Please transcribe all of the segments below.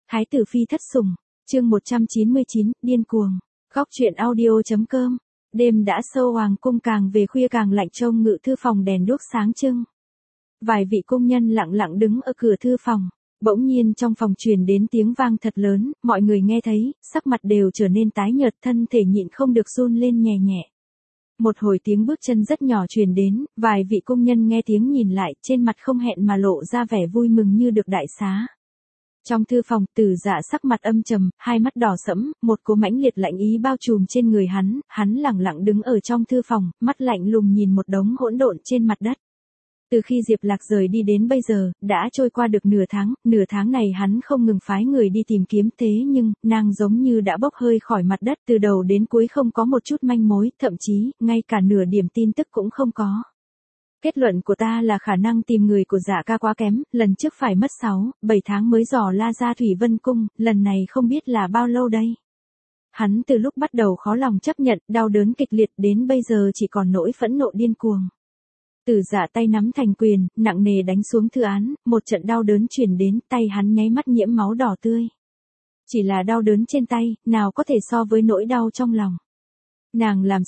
Thái tử phi thất sủng, chương 199, điên cuồng. Góc truyện audio.com. Đêm đã sâu, hoàng cung càng về khuya càng lạnh, trông ngự thư phòng đèn đuốc sáng trưng. Vài vị cung nhân lặng lặng đứng ở cửa thư phòng. Bỗng nhiên trong phòng truyền đến tiếng vang thật lớn, mọi người nghe thấy, sắc mặt đều trở nên tái nhợt, thân thể nhịn không được run lên nhẹ nhẹ. Một hồi tiếng bước chân rất nhỏ truyền đến, vài vị cung nhân nghe tiếng nhìn lại, trên mặt không hẹn mà lộ ra vẻ vui mừng như được đại xá. Trong thư phòng, Tử Dạ sắc mặt âm trầm, hai mắt đỏ sẫm, một cỗ mãnh liệt lạnh ý bao trùm trên người hắn lẳng lặng đứng ở trong thư phòng, mắt lạnh lùng nhìn một đống hỗn độn trên mặt đất. Từ khi Diệp Lạc rời đi đến bây giờ, đã trôi qua được nửa tháng này hắn không ngừng phái người đi tìm kiếm, thế nhưng, nàng giống như đã bốc hơi khỏi mặt đất, từ đầu đến cuối không có một chút manh mối, thậm chí, ngay cả nửa điểm tin tức cũng không có. Kết luận của ta là khả năng tìm người của Dạ ca quá kém, lần trước phải mất 6-7 tháng mới dò la ra Thủy Vân Cung, lần này không biết là bao lâu đây. Hắn từ lúc bắt đầu khó lòng chấp nhận, đau đớn kịch liệt, đến bây giờ chỉ còn nỗi phẫn nộ điên cuồng. Tử Dạ tay nắm thành quyền, nặng nề đánh xuống thư án, một trận đau đớn truyền đến, tay hắn nháy mắt nhiễm máu đỏ tươi. Chỉ là đau đớn trên tay, nào có thể so với nỗi đau trong lòng. Nàng làm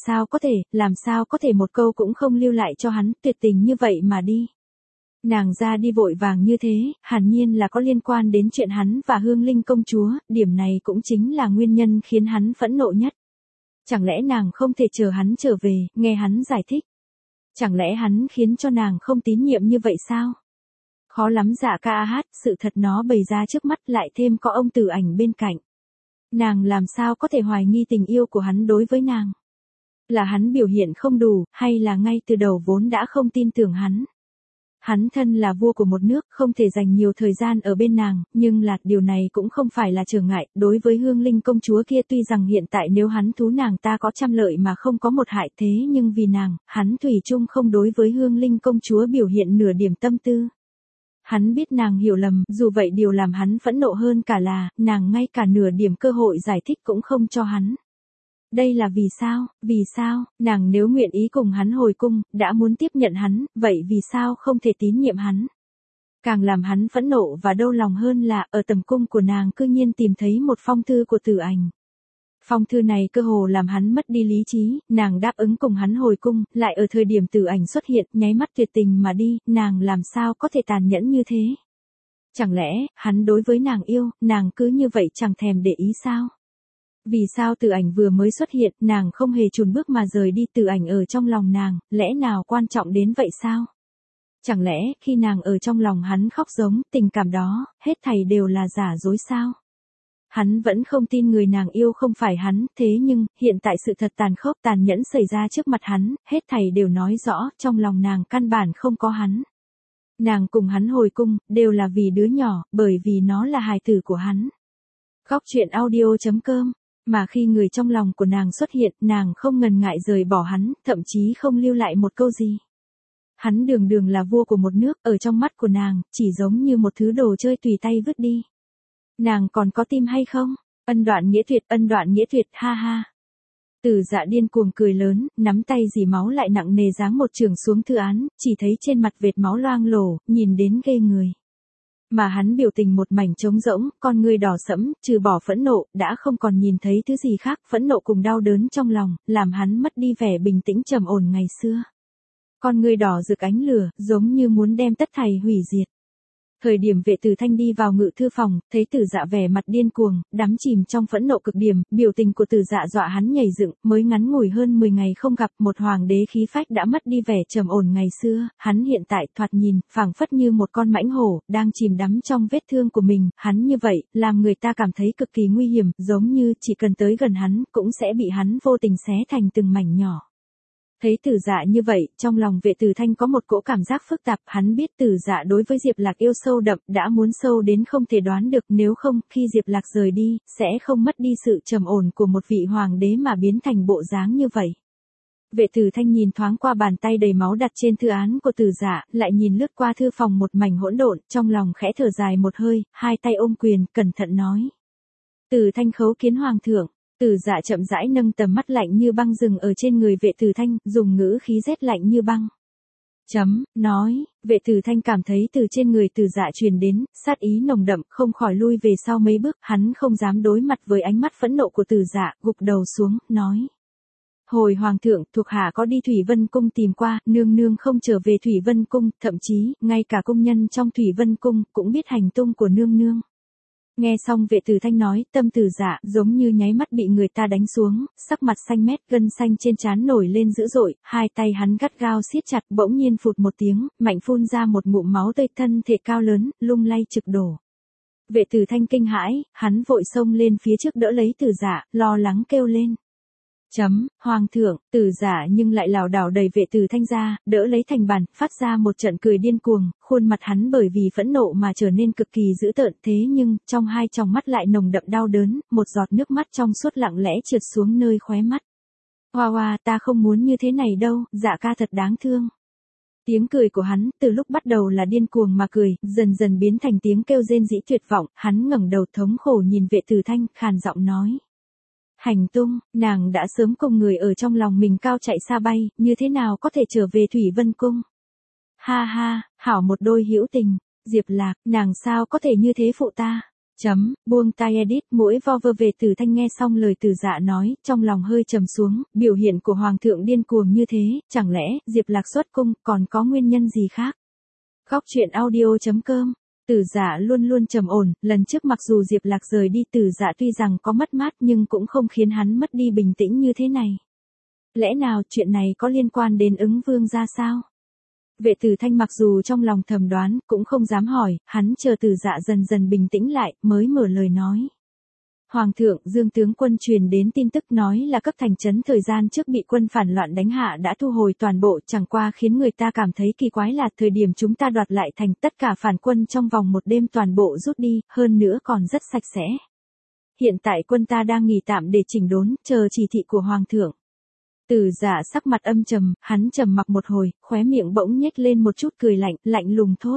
sao có thể một câu cũng không lưu lại cho hắn, tuyệt tình như vậy mà đi. Nàng ra đi vội vàng như thế, hẳn nhiên là có liên quan đến chuyện hắn và Hương Linh công chúa, điểm này cũng chính là nguyên nhân khiến hắn phẫn nộ nhất. Chẳng lẽ nàng không thể chờ hắn trở về, nghe hắn giải thích? Chẳng lẽ hắn khiến cho nàng không tín nhiệm như vậy sao? Khó lắm Dạ ca hát, sự thật nó bày ra trước mắt, lại thêm có ông Tử Ảnh bên cạnh. Nàng làm sao có thể hoài nghi tình yêu của hắn đối với nàng? Là hắn biểu hiện không đủ, hay là ngay từ đầu vốn đã không tin tưởng hắn? Hắn thân là vua của một nước, không thể dành nhiều thời gian ở bên nàng, nhưng điều này cũng không phải là trở ngại, đối với Hương Linh công chúa kia, tuy rằng hiện tại nếu hắn thú nàng ta có trăm lợi mà không có một hại, thế nhưng vì nàng, hắn thủy chung không đối với Hương Linh công chúa biểu hiện nửa điểm tâm tư. Hắn biết nàng hiểu lầm, dù vậy điều làm hắn phẫn nộ hơn cả là, nàng ngay cả nửa điểm cơ hội giải thích cũng không cho hắn. Đây là vì sao, nàng nếu nguyện ý cùng hắn hồi cung, đã muốn tiếp nhận hắn, vậy vì sao không thể tín nhiệm hắn? Càng làm hắn phẫn nộ và đau lòng hơn là, ở tầm cung của nàng cư nhiên tìm thấy một phong thư của Tử Ảnh. Phong thư này cơ hồ làm hắn mất đi lý trí, nàng đáp ứng cùng hắn hồi cung, lại ở thời điểm Tử Ảnh xuất hiện, nháy mắt tuyệt tình mà đi, nàng làm sao có thể tàn nhẫn như thế? Chẳng lẽ, hắn đối với nàng yêu, nàng cứ như vậy chẳng thèm để ý sao? Vì sao Tử Ảnh vừa mới xuất hiện, nàng không hề chùn bước mà rời đi, Tử Ảnh ở trong lòng nàng, lẽ nào quan trọng đến vậy sao? Chẳng lẽ, khi nàng ở trong lòng hắn khóc giống, tình cảm đó, hết thảy đều là giả dối sao? Hắn vẫn không tin người nàng yêu không phải hắn, thế nhưng, hiện tại sự thật tàn khốc tàn nhẫn xảy ra trước mặt hắn, hết thảy đều nói rõ, trong lòng nàng căn bản không có hắn. Nàng cùng hắn hồi cung, đều là vì đứa nhỏ, bởi vì nó là hài tử của hắn. Góc truyện audio.com. Mà khi người trong lòng của nàng xuất hiện, nàng không ngần ngại rời bỏ hắn, thậm chí không lưu lại một câu gì. Hắn đường đường là vua của một nước, ở trong mắt của nàng, chỉ giống như một thứ đồ chơi tùy tay vứt đi. Nàng còn có tim hay không? Ân đoạn nghĩa tuyệt, ha ha. Tử Dạ điên cuồng cười lớn, nắm tay dì máu lại nặng nề giáng một chưởng xuống thư án, chỉ thấy trên mặt vệt máu loang lổ, nhìn đến ghê người. Mà hắn biểu tình một mảnh trống rỗng, con ngươi đỏ sẫm, trừ bỏ phẫn nộ, đã không còn nhìn thấy thứ gì khác, phẫn nộ cùng đau đớn trong lòng, làm hắn mất đi vẻ bình tĩnh trầm ổn ngày xưa. Con ngươi đỏ rực ánh lửa, giống như muốn đem tất thảy hủy diệt. Thời điểm Vệ Tử Thanh đi vào ngự thư phòng, thấy Tử Dạ vẻ mặt điên cuồng, đắm chìm trong phẫn nộ cực điểm, biểu tình của Tử Dạ dọa hắn nhảy dựng, mới ngắn ngủi hơn 10 ngày không gặp, một hoàng đế khí phách đã mất đi vẻ trầm ổn ngày xưa, hắn hiện tại thoạt nhìn, phảng phất như một con mãnh hổ, đang chìm đắm trong vết thương của mình, hắn như vậy, làm người ta cảm thấy cực kỳ nguy hiểm, giống như chỉ cần tới gần hắn, cũng sẽ bị hắn vô tình xé thành từng mảnh nhỏ. Thấy Tử Dạ như vậy, trong lòng Vệ Tử Thanh có một cỗ cảm giác phức tạp, hắn biết Tử Dạ đối với Diệp Lạc yêu sâu đậm, đã muốn sâu đến không thể đoán được, nếu không, khi Diệp Lạc rời đi, sẽ không mất đi sự trầm ổn của một vị hoàng đế mà biến thành bộ dáng như vậy. Vệ Tử Thanh nhìn thoáng qua bàn tay đầy máu đặt trên thư án của Tử Dạ, lại nhìn lướt qua thư phòng một mảnh hỗn độn, trong lòng khẽ thở dài một hơi, hai tay ôm quyền, cẩn thận nói: Tử Thanh khấu kiến hoàng thượng. Tử Dạ chậm rãi nâng tầm mắt lạnh như băng dừng ở trên người Vệ Tử Thanh, dùng ngữ khí rét lạnh như băng. Nói, Vệ Tử Thanh cảm thấy từ trên người Từ Dạ truyền đến, sát ý nồng đậm, không khỏi lui về sau mấy bước, hắn không dám đối mặt với ánh mắt phẫn nộ của Từ Dạ, gục đầu xuống, nói. Hồi hoàng thượng, thuộc hạ có đi Thủy Vân Cung tìm qua, nương nương không trở về Thủy Vân Cung, thậm chí, ngay cả cung nhân trong Thủy Vân Cung, cũng biết hành tung của nương nương. Nghe xong Vệ Tử Thanh nói, tâm Từ Dạ giống như nháy mắt bị người ta đánh xuống, sắc mặt xanh mét, gân xanh trên trán nổi lên dữ dội, hai tay hắn gắt gao siết chặt, bỗng nhiên phụt một tiếng, mạnh phun ra một ngụm máu tươi, thân thể cao lớn, lung lay trực đổ. Vệ Tử Thanh kinh hãi, hắn vội xông lên phía trước đỡ lấy Từ Dạ, lo lắng kêu lên. Hoàng thượng, Từ Dạ nhưng lại lảo đảo đẩy Vệ Tử Thanh ra, đỡ lấy thành bàn, phát ra một trận cười điên cuồng, khuôn mặt hắn bởi vì phẫn nộ mà trở nên cực kỳ dữ tợn, thế nhưng, trong hai tròng mắt lại nồng đậm đau đớn, một giọt nước mắt trong suốt lặng lẽ trượt xuống nơi khóe mắt. Hoa hoa, ta không muốn như thế này đâu, Dạ ca thật đáng thương. Tiếng cười của hắn, từ lúc bắt đầu là điên cuồng mà cười, dần dần biến thành tiếng kêu rên rỉ tuyệt vọng, hắn ngẩng đầu thống khổ nhìn Vệ Tử Thanh, khàn giọng nói. Hành tung, nàng đã sớm cùng người ở trong lòng mình cao chạy xa bay, như thế nào có thể trở về Thủy Vân Cung? Ha ha, hảo một đôi hữu tình, Diệp Lạc, nàng sao có thể như thế phụ ta? Buông tai edit, mũi vo vơ. Vệ Tử Thanh nghe xong lời Từ Dạ nói, trong lòng hơi trầm xuống, biểu hiện của hoàng thượng điên cuồng như thế, chẳng lẽ, Diệp Lạc xuất cung, còn có nguyên nhân gì khác? Góc truyện audio.com. Từ Dạ luôn luôn trầm ổn, lần trước mặc dù Diệp Lạc rời đi, Từ Dạ tuy rằng có mất mát nhưng cũng không khiến hắn mất đi bình tĩnh như thế này. Lẽ nào chuyện này có liên quan đến Ứng Vương ra sao? Vệ Tử Thanh mặc dù trong lòng thầm đoán, cũng không dám hỏi, hắn chờ Từ Dạ dần dần bình tĩnh lại, mới mở lời nói. Hoàng thượng, Dương tướng quân truyền đến tin tức nói là cấp thành trấn thời gian trước bị quân phản loạn đánh hạ đã thu hồi toàn bộ, chẳng qua khiến người ta cảm thấy kỳ quái là thời điểm chúng ta đoạt lại thành, tất cả phản quân trong vòng một đêm toàn bộ rút đi, hơn nữa còn rất sạch sẽ. Hiện tại quân ta đang nghỉ tạm để chỉnh đốn, chờ chỉ thị của Hoàng thượng. Từ Dạ sắc mặt âm trầm, hắn trầm mặc một hồi, khóe miệng bỗng nhếch lên một chút cười lạnh, lạnh lùng thốt.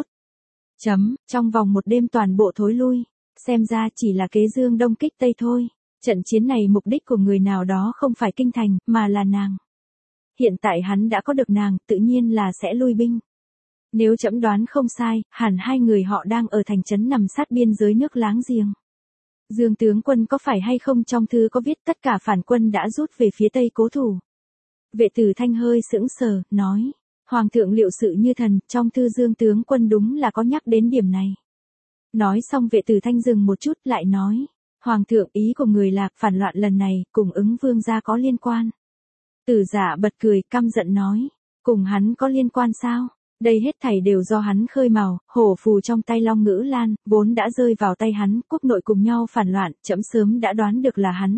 Trong vòng một đêm toàn bộ thối lui. Xem ra chỉ là kế Dương Đông kích Tây thôi. Trận chiến này mục đích của người nào đó không phải kinh thành, mà là nàng. Hiện tại hắn đã có được nàng, tự nhiên là sẽ lui binh. Nếu trẫm đoán không sai, hẳn hai người họ đang ở thành trấn nằm sát biên giới nước láng giềng. Dương tướng quân có phải hay không, trong thư có viết tất cả phản quân đã rút về phía Tây cố thủ. Vệ Tử Thanh hơi sững sờ, nói. Hoàng thượng liệu sự như thần, trong thư Dương tướng quân đúng là có nhắc đến điểm này. Nói xong Vệ Tử Thanh dừng một chút lại nói. Hoàng thượng, ý của người là phản loạn lần này cùng Ứng Vương gia có liên quan. Từ Dạ bật cười, căm giận nói. Cùng hắn có liên quan sao? Đây hết thảy đều do hắn khơi mào, hổ phù trong tay Long Ngữ Lan, vốn đã rơi vào tay hắn, quốc nội cùng nhau phản loạn, trẫm sớm đã đoán được là hắn,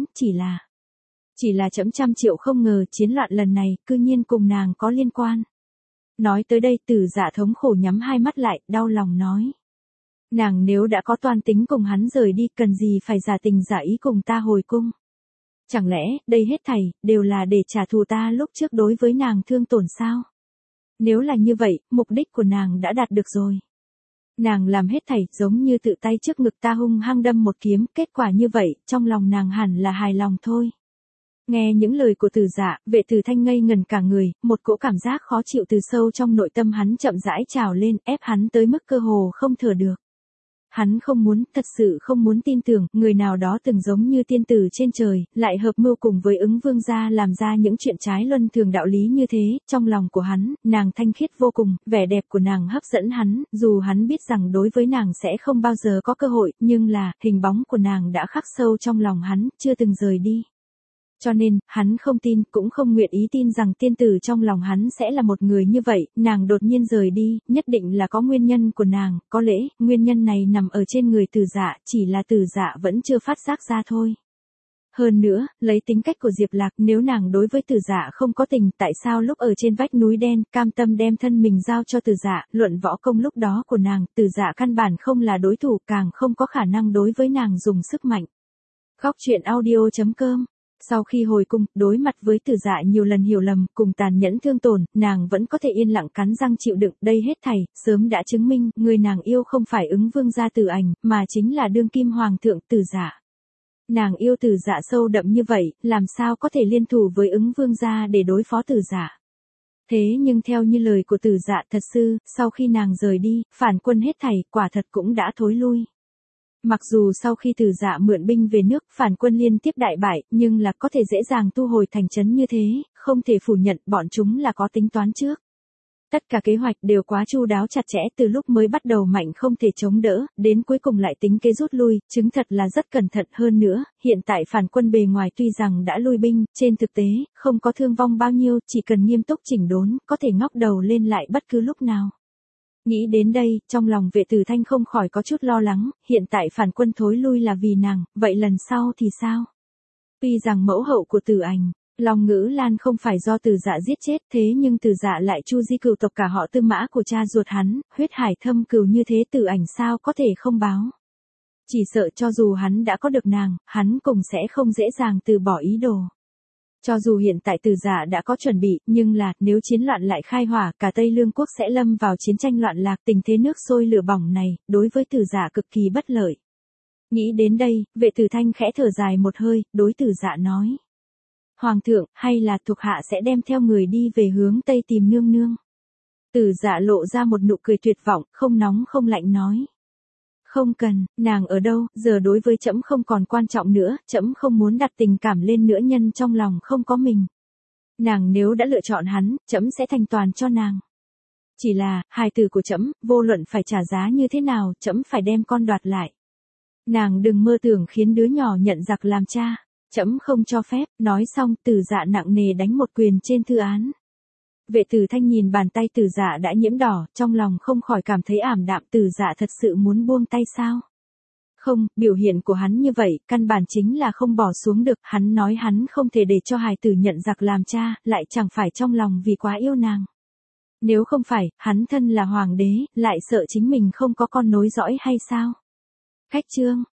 chỉ là trẫm trăm triệu không ngờ chiến loạn lần này, cư nhiên cùng nàng có liên quan. Nói tới đây Từ Dạ thống khổ nhắm hai mắt lại, đau lòng nói. Nàng nếu đã có toan tính cùng hắn rời đi, cần gì phải giả tình giả ý cùng ta hồi cung. Chẳng lẽ, đây hết thảy, đều là để trả thù ta lúc trước đối với nàng thương tổn sao? Nếu là như vậy, mục đích của nàng đã đạt được rồi. Nàng làm hết thảy, giống như tự tay trước ngực ta hung hăng đâm một kiếm, kết quả như vậy, trong lòng nàng hẳn là hài lòng thôi. Nghe những lời của Từ Dạ, Vệ Tử Thanh ngây ngần cả người, một cỗ cảm giác khó chịu từ sâu trong nội tâm hắn chậm rãi trào lên, ép hắn tới mức cơ hồ không thở được. Hắn không muốn, thật sự không muốn tin tưởng, người nào đó từng giống như tiên tử trên trời, lại hợp mưu cùng với Ứng Vương gia làm ra những chuyện trái luân thường đạo lý như thế, trong lòng của hắn, nàng thanh khiết vô cùng, vẻ đẹp của nàng hấp dẫn hắn, dù hắn biết rằng đối với nàng sẽ không bao giờ có cơ hội, nhưng là, hình bóng của nàng đã khắc sâu trong lòng hắn, chưa từng rời đi. Cho nên, hắn không tin, cũng không nguyện ý tin rằng tiên tử trong lòng hắn sẽ là một người như vậy, nàng đột nhiên rời đi, nhất định là có nguyên nhân của nàng, có lẽ, nguyên nhân này nằm ở trên người Từ Dạ, chỉ là Từ Dạ vẫn chưa phát giác ra thôi. Hơn nữa, lấy tính cách của Diệp Lạc, nếu nàng đối với Từ Dạ không có tình, tại sao lúc ở trên vách núi đen, cam tâm đem thân mình giao cho Từ Dạ, luận võ công lúc đó của nàng, Từ Dạ căn bản không là đối thủ, càng không có khả năng đối với nàng dùng sức mạnh. Góc truyện audio.com. Sau khi hồi cung, đối mặt với Từ Dạ nhiều lần hiểu lầm, cùng tàn nhẫn thương tổn, nàng vẫn có thể yên lặng cắn răng chịu đựng, đây hết thảy, sớm đã chứng minh, người nàng yêu không phải Ứng Vương gia Từ Ảnh, mà chính là đương kim hoàng thượng Từ Dạ. Nàng yêu Từ Dạ sâu đậm như vậy, làm sao có thể liên thủ với Ứng Vương gia để đối phó Từ Dạ. Thế nhưng theo như lời của Tử Dạ thật sự, sau khi nàng rời đi, phản quân hết thảy, quả thật cũng đã thối lui. Mặc dù sau khi Tử Dạ mượn binh về nước, phản quân liên tiếp đại bại, nhưng là có thể dễ dàng thu hồi thành trấn như thế, không thể phủ nhận bọn chúng là có tính toán trước. Tất cả kế hoạch đều quá chu đáo chặt chẽ, từ lúc mới bắt đầu mạnh không thể chống đỡ, đến cuối cùng lại tính kế rút lui, chứng thật là rất cẩn thận hơn nữa. Hiện tại phản quân bề ngoài tuy rằng đã lui binh, trên thực tế, không có thương vong bao nhiêu, chỉ cần nghiêm túc chỉnh đốn, có thể ngóc đầu lên lại bất cứ lúc nào. Nghĩ đến đây, trong lòng Vệ Tử Thanh không khỏi có chút lo lắng, hiện tại phản quân thối lui là vì nàng, vậy lần sau thì sao? Tuy rằng mẫu hậu của Tử Ảnh, Long Ngữ Lan không phải do Tử Dạ giết chết, thế nhưng Tử Dạ lại chu di cửu tộc cả họ Tư Mã của cha ruột hắn, huyết hải thâm cừu như thế Tử Ảnh sao có thể không báo. Chỉ sợ cho dù hắn đã có được nàng, hắn cũng sẽ không dễ dàng từ bỏ ý đồ. Cho dù hiện tại Tử Dạ đã có chuẩn bị, nhưng là, nếu chiến loạn lại khai hỏa, cả Tây Lương quốc sẽ lâm vào chiến tranh loạn lạc, tình thế nước sôi lửa bỏng này, đối với Tử Dạ cực kỳ bất lợi. Nghĩ đến đây, Vệ Tử Thanh khẽ thở dài một hơi, đối Tử Dạ nói. Hoàng thượng, hay là thuộc hạ sẽ đem theo người đi về hướng Tây tìm nương nương. Tử Dạ lộ ra một nụ cười tuyệt vọng, không nóng không lạnh nói. Không cần, nàng ở đâu, giờ đối với trẫm không còn quan trọng nữa, trẫm không muốn đặt tình cảm lên nữ nhân trong lòng không có mình. Nàng nếu đã lựa chọn hắn, trẫm sẽ thành toàn cho nàng. Chỉ là, hài tử của trẫm, vô luận phải trả giá như thế nào, trẫm phải đem con đoạt lại. Nàng đừng mơ tưởng khiến đứa nhỏ nhận giặc làm cha, trẫm không cho phép. Nói xong, Tử Dạ nặng nề đánh một quyền trên thư án. Vệ Tử Thanh nhìn bàn tay Tử Dạ đã nhiễm đỏ, trong lòng không khỏi cảm thấy ảm đạm. Tử Dạ thật sự muốn buông tay sao? Không, biểu hiện của hắn như vậy, căn bản chính là không bỏ xuống được. Hắn nói hắn không thể để cho hài tử nhận giặc làm cha, lại chẳng phải trong lòng vì quá yêu nàng. Nếu không phải, hắn thân là hoàng đế, lại sợ chính mình không có con nối dõi hay sao? Khách trương.